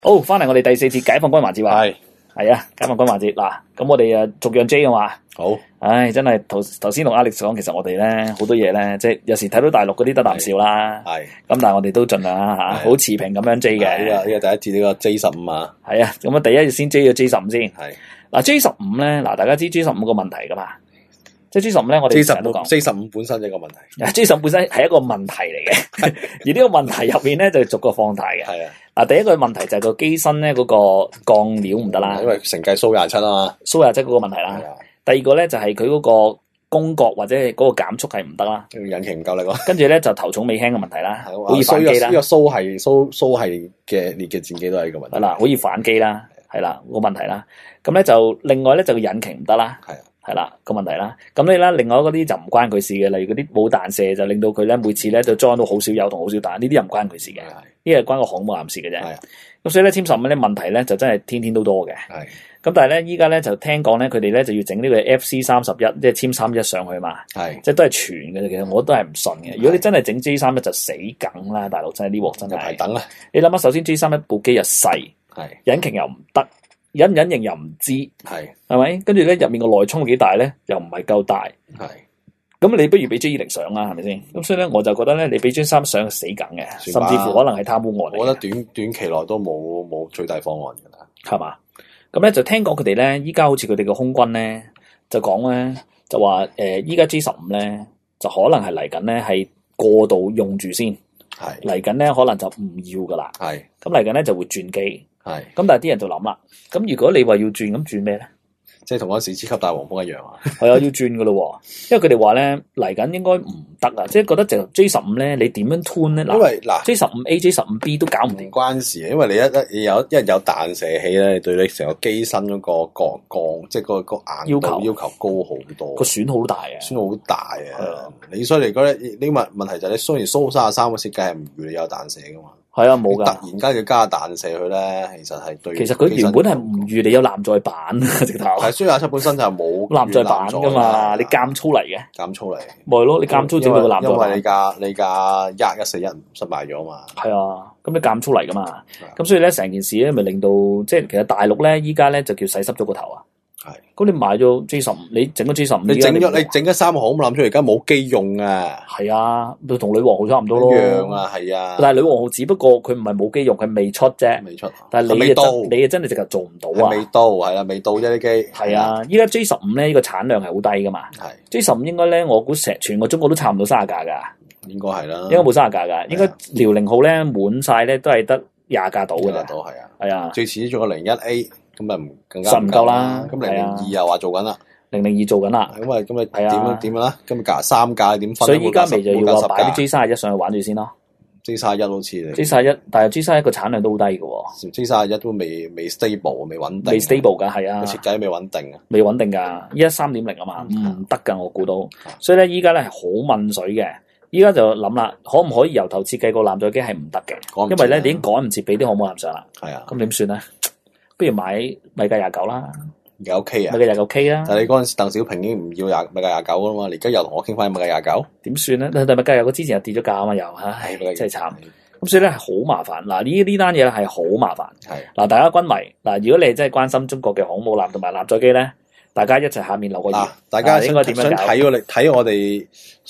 好，翻嚟我哋第4節解放軍環節話， 係啊，解放軍環節嗱，咁我哋逐樣 J 嘅嘛， 好， 唉，真係頭先同 Alex 講，其實我哋咧好多嘢咧，即係有時睇到大陸嗰啲得啖笑啦， 係咁但係我哋都盡量啦吓，好持平咁樣 J 嘅。 呢個第一節呢個 J15啊， 係啊，咁啊第一日先 J 咗 J15先， 係嗱 J15咧，嗱大家知 J15個問題噶嘛，即係 J15咧，我哋成日都講 J15本身一個問題， J15本身係一個問題嚟嘅，而呢個問題入面咧就逐個放大嘅。 係啊， 嗱，第一個問題就係個機身咧嗰個鋼料唔得啦， 因為承繼蘇27啊嘛， 蘇27嗰個問題啦。第二個咧就係佢嗰個攻角或者係嗰個減速係唔得啦， 引擎唔夠力喎。 跟住咧就頭重尾輕嘅問題啦，好易反機啦。 呢個蘇係嘅列嘅戰機都係呢個問題。 係啦，好易反機啦，係啦個問題啦。咁咧就另外咧就個引擎唔得啦，係啦個問題啦。咁你咧另外嗰啲就唔關佢事嘅，例如嗰啲冇彈射就令到佢咧每次咧就裝到好少油同好少彈，呢啲又唔關佢事嘅，呢個係關個航母艦事嘅啫。咁所以咧，J15咧問題咧就真係天天都多嘅。咁但係咧，依家咧就聽講咧，佢哋咧就要整呢個 FC31，即係殲31上去嘛。即係都係傳嘅，其實我都係唔信嘅。如果你真係整 J31就死梗啦，大陸真係呢鑊真係。 等啦， 你諗下，首先 J31部機又細，引擎又唔得，隱唔隱形又唔知，係咪？跟住咧入面個內充幾大咧，又唔係夠大。咁你不如俾 J20上啦，係咪先？咁所以咧，我就覺得咧，你俾 J3上死梗嘅，甚至乎可能係貪污案嚟嘅。 我覺得短期內都冇取締方案㗎啦， 係嘛？咁咧就聽講佢哋咧，依家好似佢哋嘅空軍咧，就講咧，就話依家 J15咧，就可能係嚟緊咧係過度用住先，嚟緊咧可能就唔要噶啦，咁嚟緊咧就會轉機，咁但係啲人就諗啦，咁如果你話要轉，咁轉咩咧？ 即係同嗰時超級大黃蜂一樣啊！ 係啊，要轉噶咯，因為佢哋話咧嚟緊應該唔得啊，即係覺得就 J15咧，你點樣 tune 咧？ 因為嗱 J15A、J15B 都搞唔掂， 關事，因為你一有彈射器咧，對你成個機身嗰個鋼即係個硬度要求高好多， 個損好大啊！ 損好大啊！你所以嚟講咧，呢個問題就係你雖然蘇33個設計係唔預你有彈射噶嘛。係啊，冇噶。突然間要加彈射佢咧，其實係對。其實佢原本係唔預你有艦載板直頭。係蘇27本身就係冇艦載板噶嘛，你監粗嚟嘅。監粗嚟。咪係咯，你監粗整到個艦載板。因為你架141失敗咗嘛。係啊，咁你監粗嚟噶嘛。咁所以咧，成件事咧，咪令到即係其實大陸咧，依家咧就叫洗濕咗個頭啊。係，咁你買咗 J15，你整咗 J15，你整咗3個航母艦出嚟，而家冇機用啊！係啊，都同女王號差唔多咯。一樣啊，係啊。但係女王號只不過佢唔係冇機用，佢未出啫。未出。但係你真係直頭做唔到啊！未到，係啦，未到啫啲機。係啊，依家 J15咧，呢個產量係好低噶嘛。係。J15應該咧，我估全個中國都差唔到30架噶。應該係啦。應該冇30架噶，應該遼寧號咧滿晒咧都係得20架到噶咋。到係啊。係啊。最遲仲有01A。咁咪唔更加唔夠啦，咁002又話做緊啦，002做緊啦，咁咪點啦？咁咪隔3架點分？所以依家咪就要話擺啲 J31上去玩住先咯。J31好似 J31，但係 J31個產量都好低嘅，J31都未 stable， 未穩定，未 stable 噶，係啊，設計未穩定啊，未穩定噶，依家3.0啊嘛，唔得噶，我估到，所以咧依家咧係好問水嘅，依家就諗啦，可唔可以由頭設計個艦載機係唔得嘅？因為咧你已經趕唔切俾啲航母艦上啦，係啊，咁點算咧？不如買米格29啦，29K 啊，米格29K 啦。但係你嗰陣時鄧小平已經唔要米格29噶嘛，你而家又同我傾翻米格29，點算咧？但係米格29之前又跌咗價啊嘛，又唉，真係慘。咁所以咧係好麻煩。嗱呢單嘢咧係好麻煩。係嗱，大家軍迷嗱，如果你真係關心中國嘅航母艦同埋艦載機咧，大家一齊下面留個言。大家應該點樣搞？睇我哋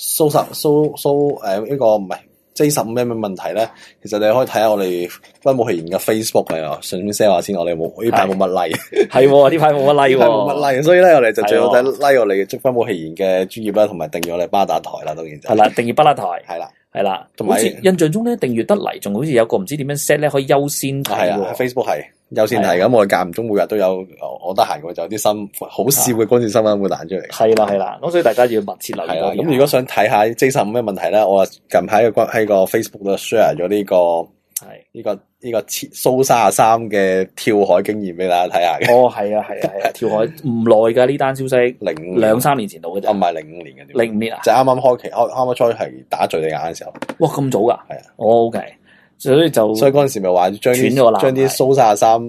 呢個唔係。J15咩問題咧？其實你可以睇下我哋軍武器研嘅 Facebook 嚟啊，順便 share 下先。我哋呢排冇乜 like， 係呢排冇乜 like，冇乜 like， 所以咧我哋就最好睇 like 我哋嘅軍武器研嘅專頁啦，同埋訂閱我哋巴打台啦，當然就係啦，訂閱巴打台係啦，同埋印象中咧訂閱得嚟，仲好似有個唔知點樣 set 咧，可以優先睇喎。Facebook 係優先睇，咁我哋間唔中每日都有，我得閒嘅就有啲好笑嘅軍事新聞會彈出嚟。係啦，咁所以大家要密切留意。咁如果想睇下 J15咩問題咧，我近排喺個 Facebook 度 share 咗呢個蘇33嘅跳海經驗俾大家睇下嘅。係啊，跳海唔耐噶呢單消息，2-3年前到嘅啫。唔係05年嘅，05年啊，就啱啱開初係打敘利亞嘅時候。哇，咁早噶？係啊，OK。所以嗰陣時咪話將啲蘇33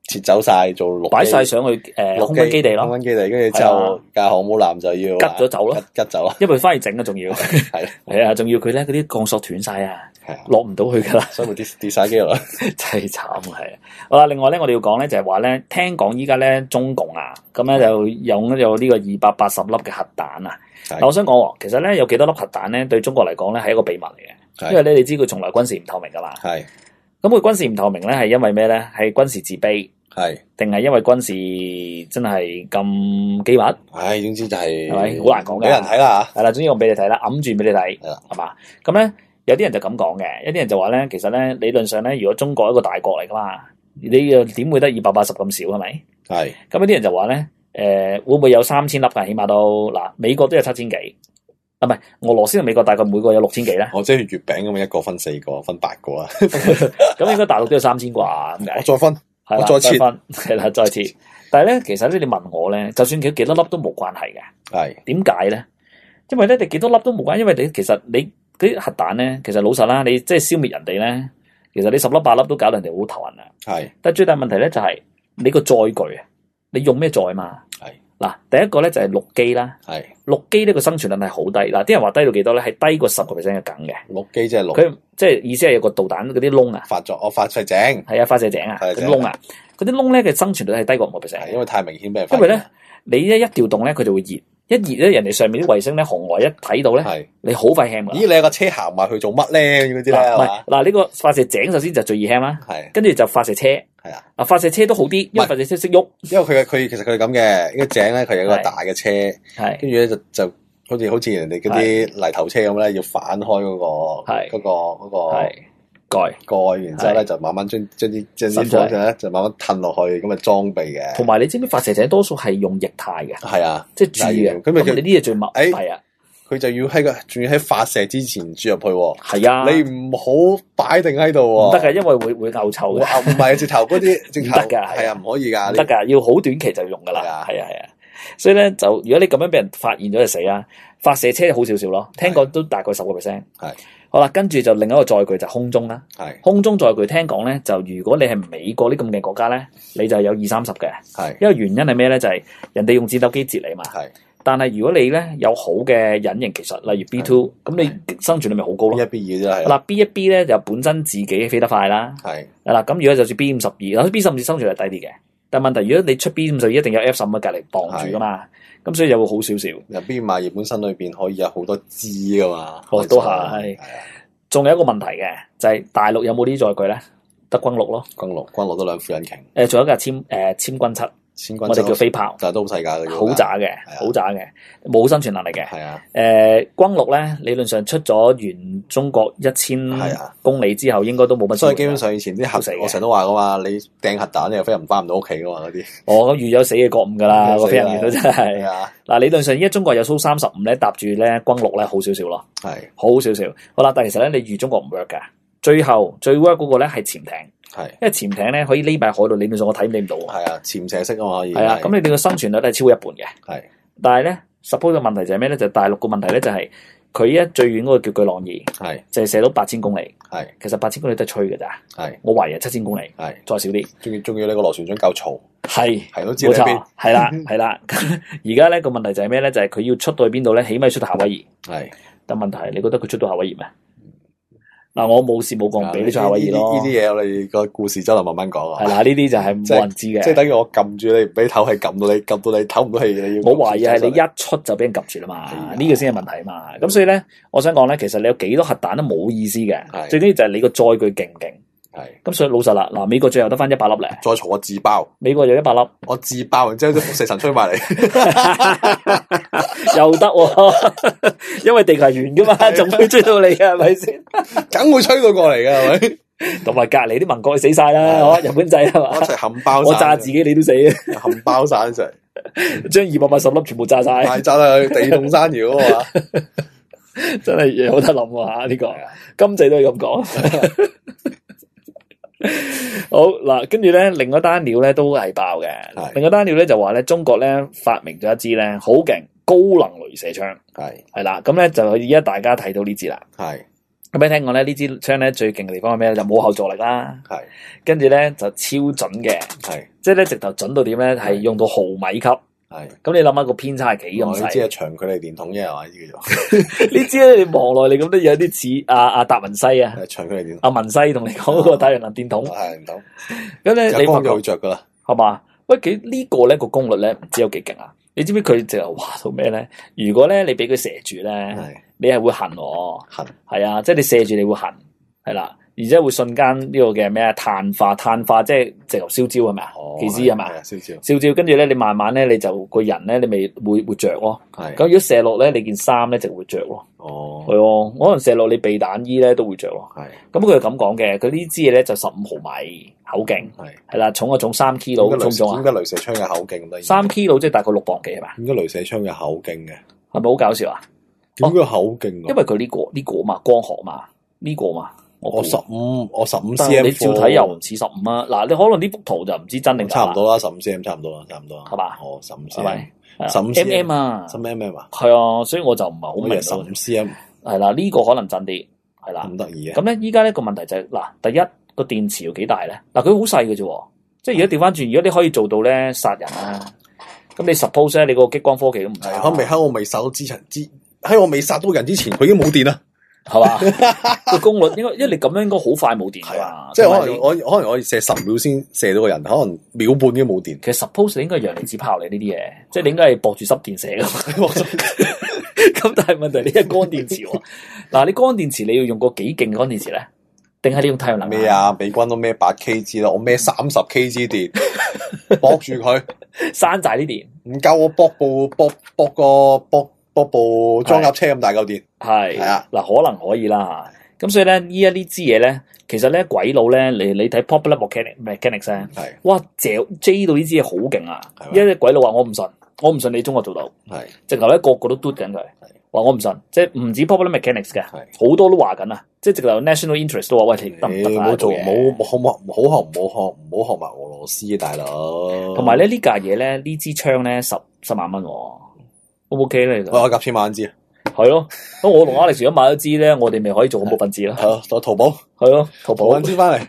撤走晒做陸擺晒上去空軍基地咯， 空軍基地跟住之後架航母艦就要吉咗走咯， 吉走啊， 因為翻去整啊，仲要係啊，仲要佢咧嗰啲鋼索斷晒啊，落唔到去噶啦， 所以咪跌晒機落啦， 真係慘係。好啦，另外咧我哋要講咧就係話咧，聽講依家咧中共啊，咁咧就有呢個280粒嘅核彈啊。嗱，我想講，其實咧有幾多粒核彈咧，對中國嚟講咧係一個秘密嚟嘅，因為咧你知佢從來軍事唔透明噶嘛。係。咁佢軍事唔透明咧，係因為咩咧？係軍事自卑，係定係因為軍事真係咁機密？唉，總之就係咪好難講嘅？俾人睇啦嚇，係啦，總之我俾你睇啦，揞住俾你睇，係嘛？咁咧有啲人就咁講嘅，有啲人就話咧，其實咧理論上咧，如果中國一個大國嚟噶嘛，你又點會得280咁少係咪？係。咁有啲人就話咧，會唔會有3000粒㗎？起碼都嗱，美國都有7000幾。唔係，俄羅斯同美國大概每個有6000幾咧。即係月餅咁樣，一個分4個，分8個啊。咁應該大陸都有3000啩，咁解？我再分，係啦，再切，係啦，再切。但係咧，其實咧，你問我咧，就算佢幾多粒都冇關係嘅。係點解咧？因為咧，你幾多粒都冇關係，因為你其實你嗰啲核彈咧，其實老實啦，你即係消滅人哋咧，其實你10粒8粒都搞到人哋好頭暈啊。係。但係最大問題咧就係你個載具啊，你用咩載嘛？係。嗱，第一個咧就係陸基啦，係陸基呢個生存率係好低，嗱啲人話低到幾多咧？係低過10%嘅梗嘅。陸基即係佢即係意思係有個導彈嗰啲窿啊，發射井係啊，發射井啊，嗰啲窿啊，嗰啲窿咧嘅生存率係低過5%，因為太明顯俾人發現。因為咧你一調動咧，佢就會熱。一熱咧，人哋上面啲衛星咧，紅外一睇到咧，你好快 ham 噶。咦，你有個車行埋去做乜咧？嗰啲咧係嘛？嗱，呢個發射井首先就最易 ham 啦，係，跟住就發射車，係啊，嗱發射車都好啲，因為發射車識喐，因為佢其實佢係咁嘅，呢個井咧佢有個大嘅車，係，跟住咧就好似人哋嗰啲泥頭車咁咧，要反開嗰個蓋，然之後咧就慢慢將啲火咧就慢慢褪落去，咁啊裝備嘅。同埋你知唔知發射井多數係用液態嘅？係啊，即係注嘅。咁你啲嘢最密，係啊，佢就要仲要喺發射之前注入去。係啊，你唔好擺定喺度。唔得㗎，因為會嘔臭嘅。唔係直頭嗰啲，唔得㗎，係啊，唔可以㗎，唔得㗎，要好短期就用㗎啦。係啊。所以咧就如果你咁樣俾人發現咗就死啦。發射車好少少咯，聽講都大概10%。係。好啦，跟住就另一個載具就空中啦。係空中載具聽講咧，就如果你係美國呢咁嘅國家咧，你就有20-30嘅。係因為原因係咩咧？就係人哋用戰鬥機截你嘛。係，但係如果你咧有好嘅隱形技術，例如 B2，咁你生存率咪好高咯。B1B 嘅啫係。嗱 B1B 咧就本身自己飛得快啦。係嗱咁如果就算 B52，B52生存率低啲嘅，但係問題如果你出 B52一定有 F15喺隔離綁住噶嘛。咁所以又會好少少。入邊賣葉本身裏邊可以有好多支噶嘛。哦，都係。仲有一個問題嘅，就係大陸有冇啲載具咧？得軍6咯。軍6都兩副引擎。仲有一架千軍7。我哋叫飛炮，但係都好細架嘅，好渣嘅，好渣嘅，冇生存能力嘅。係啊，軍6咧，理論上出咗完中國1000公里之後，應該都冇乜。所以基本上以前啲核死，我成日都話噶嘛，你掟核彈你又飛唔翻唔到屋企噶嘛嗰啲。哦，預有死嘅覺悟噶啦，個飛行員都真係。嗱，理論上依家中國有蘇35咧，搭住咧軍6咧，好少少咯。係，好少少。好啦，但係其實咧，你預中國唔 work 噶，最後最 work 嗰個咧係潛艇。係，因為潛艇咧可以匿埋海度，理論上我睇唔到。係啊，潛射式啊嘛可以。係啊，咁你哋個生存率都係超過一半嘅。係，但係咧 suppose 嘅問題就係咩咧？就係大陸個問題咧就係佢一最遠嗰個叫巨浪2，係就係射到8000公里。係，其實8000公里都係吹嘅咋。係，我懷疑7000公里。係，再少啲。仲要你個螺旋槳夠嘈。係都知喺邊。係啦係啦，而家咧個問題就係咩咧？就係佢要出到去邊度咧？起碼出到夏威夷。係，但問題係你覺得佢出到夏威夷咩？嗱，我冇事冇講，俾你做夏威夷咯。呢啲嘢我哋個故事周就慢慢講啊。係啦，呢啲就係冇人知嘅。即係等於我撳住你唔俾唞，係撳到你唞唔到氣。你要我懷疑係你一出就俾人撳住啦嘛，呢個先係問題嘛。咁所以咧，我想講咧，其實你有幾多核彈都冇意思嘅。最緊要就係你個載具勁唔勁。係。咁所以老實啦，嗱，美國最後得翻100粒咧。再嘈我自爆。美國有100粒，我自爆，然之後啲輻射塵吹埋嚟。又得喎，因為地球係圓噶嘛，仲會吹到你噶，係咪先？梗會吹到過嚟噶，係咪？同埋隔籬啲盟國死晒啦，日本仔係嘛？一齊冚包散，我炸自己你都死啊！冚包散一齊，將280粒全部炸晒，炸到去地動山搖啊嘛！真係有得諗啊！呢個金仔都係咁講。好嗱，跟住咧，另一單料咧都係爆嘅。另一單料咧就話咧，中國咧發明咗一支咧好勁高能鐳射槍，係啦。咁咧就而家大家睇到呢支啦，係咁你聽講咧呢支槍咧最勁嘅地方係咩咧？就冇後座力啦， 係， 跟住咧就超準嘅， 係， 即係咧直頭準到點咧？係用到毫米級。 係， 咁你諗下個偏差係幾咁細？ 呢支係長距離電筒啫，係嘛？呢啲叫做呢支咧，你望落嚟咁都有啲似阿達文西啊， 長距離電筒。 阿文西同你講嗰個太陽能電筒， 係唔到。 咁咧你光就會着噶啦， 係嘛？喂，呢個咧個功率咧唔知有幾勁啊！你知唔知佢就係話到咩咧？如果咧你俾佢射住咧，你係會痕喎，痕係啊，即係你射住你會痕，係啦。而且會瞬間呢個嘅咩啊碳化即係直頭燒焦係咪啊？技師係咪啊？燒焦，跟住咧你慢慢咧你就個人咧你咪會着咯。係咁如果射落咧你件衫咧就會着咯。哦，係喎，可能射落你避彈衣咧都會着咯。係咁佢係咁講嘅，佢呢支嘢咧就15毫米口徑，係啦，重3 kilo 重唔重啊？ 點解雷射槍嘅口徑咁得意 ？3 kilo 即係大概6磅幾係嘛？ 點解雷射槍嘅口徑嘅？ 係咪好搞笑啊？ 點解口徑？因為佢呢個嘛光學嘛呢個嘛。 我15 cm， 你照睇又唔似15啊！嗱，你可能呢幅圖就唔知真定假。 差唔多啦，15 cm 差唔多啦，係嘛？哦，15 cm，15 mm 啊 ，15 mm 啊？ 係啊，所以我就唔係好明。 15 cm 係啦，呢個可能真啲，係啦。 咁得意嘅。 咁咧，依家呢個問題就係嗱，第一個電池要幾大咧？嗱，佢好細嘅啫，即係如果調翻轉，如果你可以做到咧殺人啊，咁你 suppose 咧，你個激光科技都唔係。 喺我未殺到喺我未殺到人之前，佢已經冇電啦。 係嘛？個功率應該，因為你咁樣應該好快冇電噶嘛。 即係可能我射10秒先射到個人，可能秒半已經冇電。 其實 suppose 你應該係陽離子炮嚟呢啲嘢，即係你應該係駁住濕電射噶嘛。咁但係問題你係乾電池喎。嗱，你乾電池你要用個幾勁嘅乾電池咧？定係你用太陽能？ 咩啊？美軍都孭8kg啦，我孭30kg電，駁住佢， 山寨啲電， 唔夠我駁部裝甲車咁大嚿電， 係啊，嗱可能可以啦。咁所以咧，依家呢支嘢咧，其實咧鬼佬咧，你睇 Popular Mechanics 咧，係哇J 到呢支嘢好勁啊！因為鬼佬話我唔信你中國做到，係直頭咧個個都嘟緊佢，話我唔信，即係唔止 Popular Mechanics 嘅，好多都話緊啊！即係直頭 National Interest 都話喂，得唔得啊？ 冇做，唔好學埋俄羅斯嘅大佬。 同埋咧呢架嘢咧，呢支槍咧10萬蚊。O 唔 OK 咧？ 我夾千萬支， 係咯。咁我同 Alex 如果買咗支咧，我哋咪可以做恐怖分子啦。 係淘寶， 係咯，淘寶揾支翻嚟。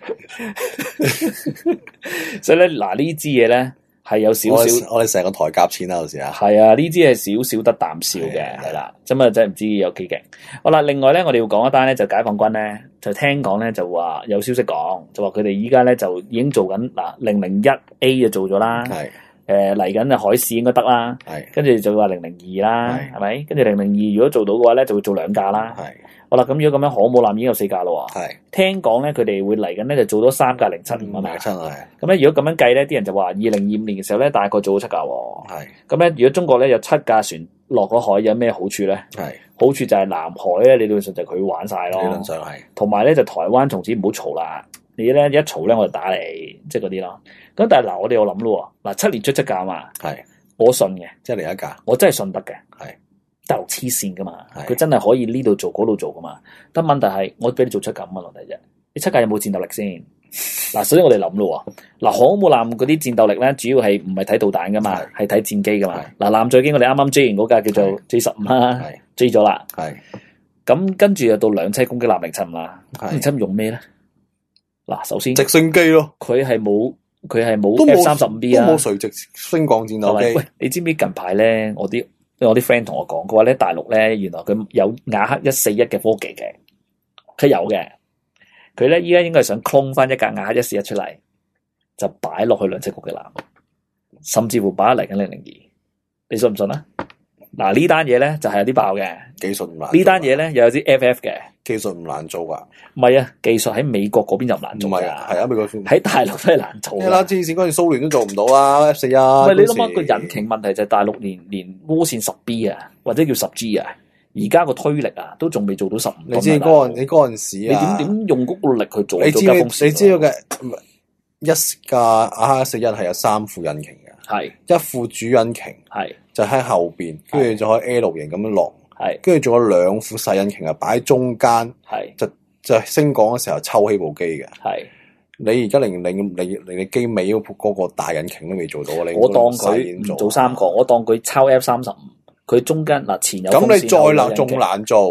所以咧，嗱呢支嘢咧係有少少， 我哋成個台夾錢啦，有時啊。 係啊，呢支係少少得啖笑嘅，係啦。咁啊，真係唔知有幾勁。好啦，另外咧，我哋要講一單咧，就解放軍咧，就聽講咧就話有消息講，就話佢哋依家咧就已經做緊嗱001A 就做咗啦。係。嚟緊啊，海事應該得啦，跟住就話002啦，係咪？跟住002如果做到嘅話咧，就會做2架啦。好啦，咁如果咁樣，航母艦已經有4架咯。聽講咧，佢哋會嚟緊咧就做多3架075啊嘛。咁咧，如果咁樣計咧，啲人就話2025年嘅時候咧，大概做到7架。咁咧，如果中國咧有7架船落咗海，有咩好處咧？好處就係南海咧，理論上就佢玩晒咯。理論上係。同埋咧，就台灣從此唔好嘈啦。你咧一嘈咧，我就打你，即係嗰啲咯。咁但係嗱，我哋有諗咯，嗱7年出7架嘛，係我信嘅，即係嚟1架，我真係信得嘅，係大陸黐線噶嘛，佢真係可以呢度做嗰度做噶嘛。但問題係，我俾你做7架咁嘅問題啫，你7架有冇戰鬥力先？嗱，首先我哋諗咯，嗱航母艦嗰啲戰鬥力咧，主要係唔係睇導彈噶嘛，係睇戰機噶嘛。嗱艦載機我哋啱啱追完嗰架叫做 J15啦，追咗啦，係咁跟住又到兩棲攻擊艦075啦，075用咩咧？嗱，首先直升機咯，佢係冇 F-35B 啊，都冇垂直升降戰鬥機。喂，你知唔知近排咧，我啲 friend 同我講，佢話咧大陸咧原來佢有雅克141嘅科技嘅，佢有嘅，佢咧依家應該係想 clone 翻一架雅克141出嚟，就擺落去兩棲攻擊艦，甚至乎擺嚟緊002，你信唔信啊？嗱呢單嘢咧就係有啲爆嘅，技術唔難。呢單嘢咧又有啲 FF 嘅，技術唔難做噶。唔係啊，技術喺美國嗰邊就唔難做。唔係啊，係啊，美國喺大陸都係難做。啦，之前嗰陣蘇聯都做唔到啦 F41。唔係你諗下個引擎問題就係大陸連渦扇10B 啊，或者叫10G 啊，而家個推力啊都仲未做到15。你知嗰陣時啊？你點用嗰個力去做？你知道嘅一架雅克141係有3副引擎嘅。係一副主引擎，係就喺後邊，跟住就可以 L 型咁樣落，係跟住仲有2副細引擎啊，擺喺中間，係就升降嘅時候抽起部機嘅。係你而家連你機尾嗰個大引擎都未做到啊！我當佢唔做3個，我當佢抄 F35，佢中間嗱前有咁你再難仲難做，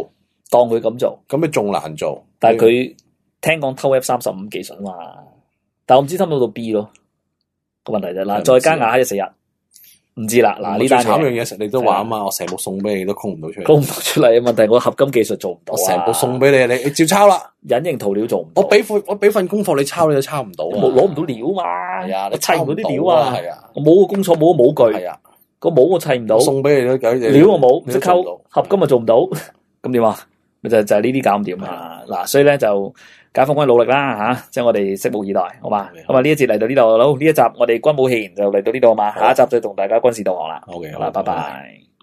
當佢咁做， 咁你仲難做。 但係佢聽講偷 F-35技術嘛，但我唔知偷到 B 咯。個問題就嗱，再加牙一死人，唔知啦。嗱呢單慘樣嘢食你都話啊嘛，我成部送俾你都空唔到出嚟， 空唔到出嚟嘅問題，我合金技術做唔到， 我成部送俾你，你照抄啦。 隱形塗料做唔到， 我俾份功課你抄，你都抄唔到， 攞唔到料嘛。 係啊， 你砌唔到啲料啊。 係啊， 我冇個工廠，冇個模具。 係啊， 個模我砌唔到， 送俾你都料我冇，唔識溝，合金又做唔到，咁點啊？咪就係呢啲搞唔掂啊！嗱，所以咧就解放軍努力啦吓，即係我哋拭目以待，好嘛？咁啊呢一節嚟到呢度，好，呢一集我哋軍武獻就嚟到呢度嘛，下一集再同大家軍事導航啦。 OK， 好啦，拜拜。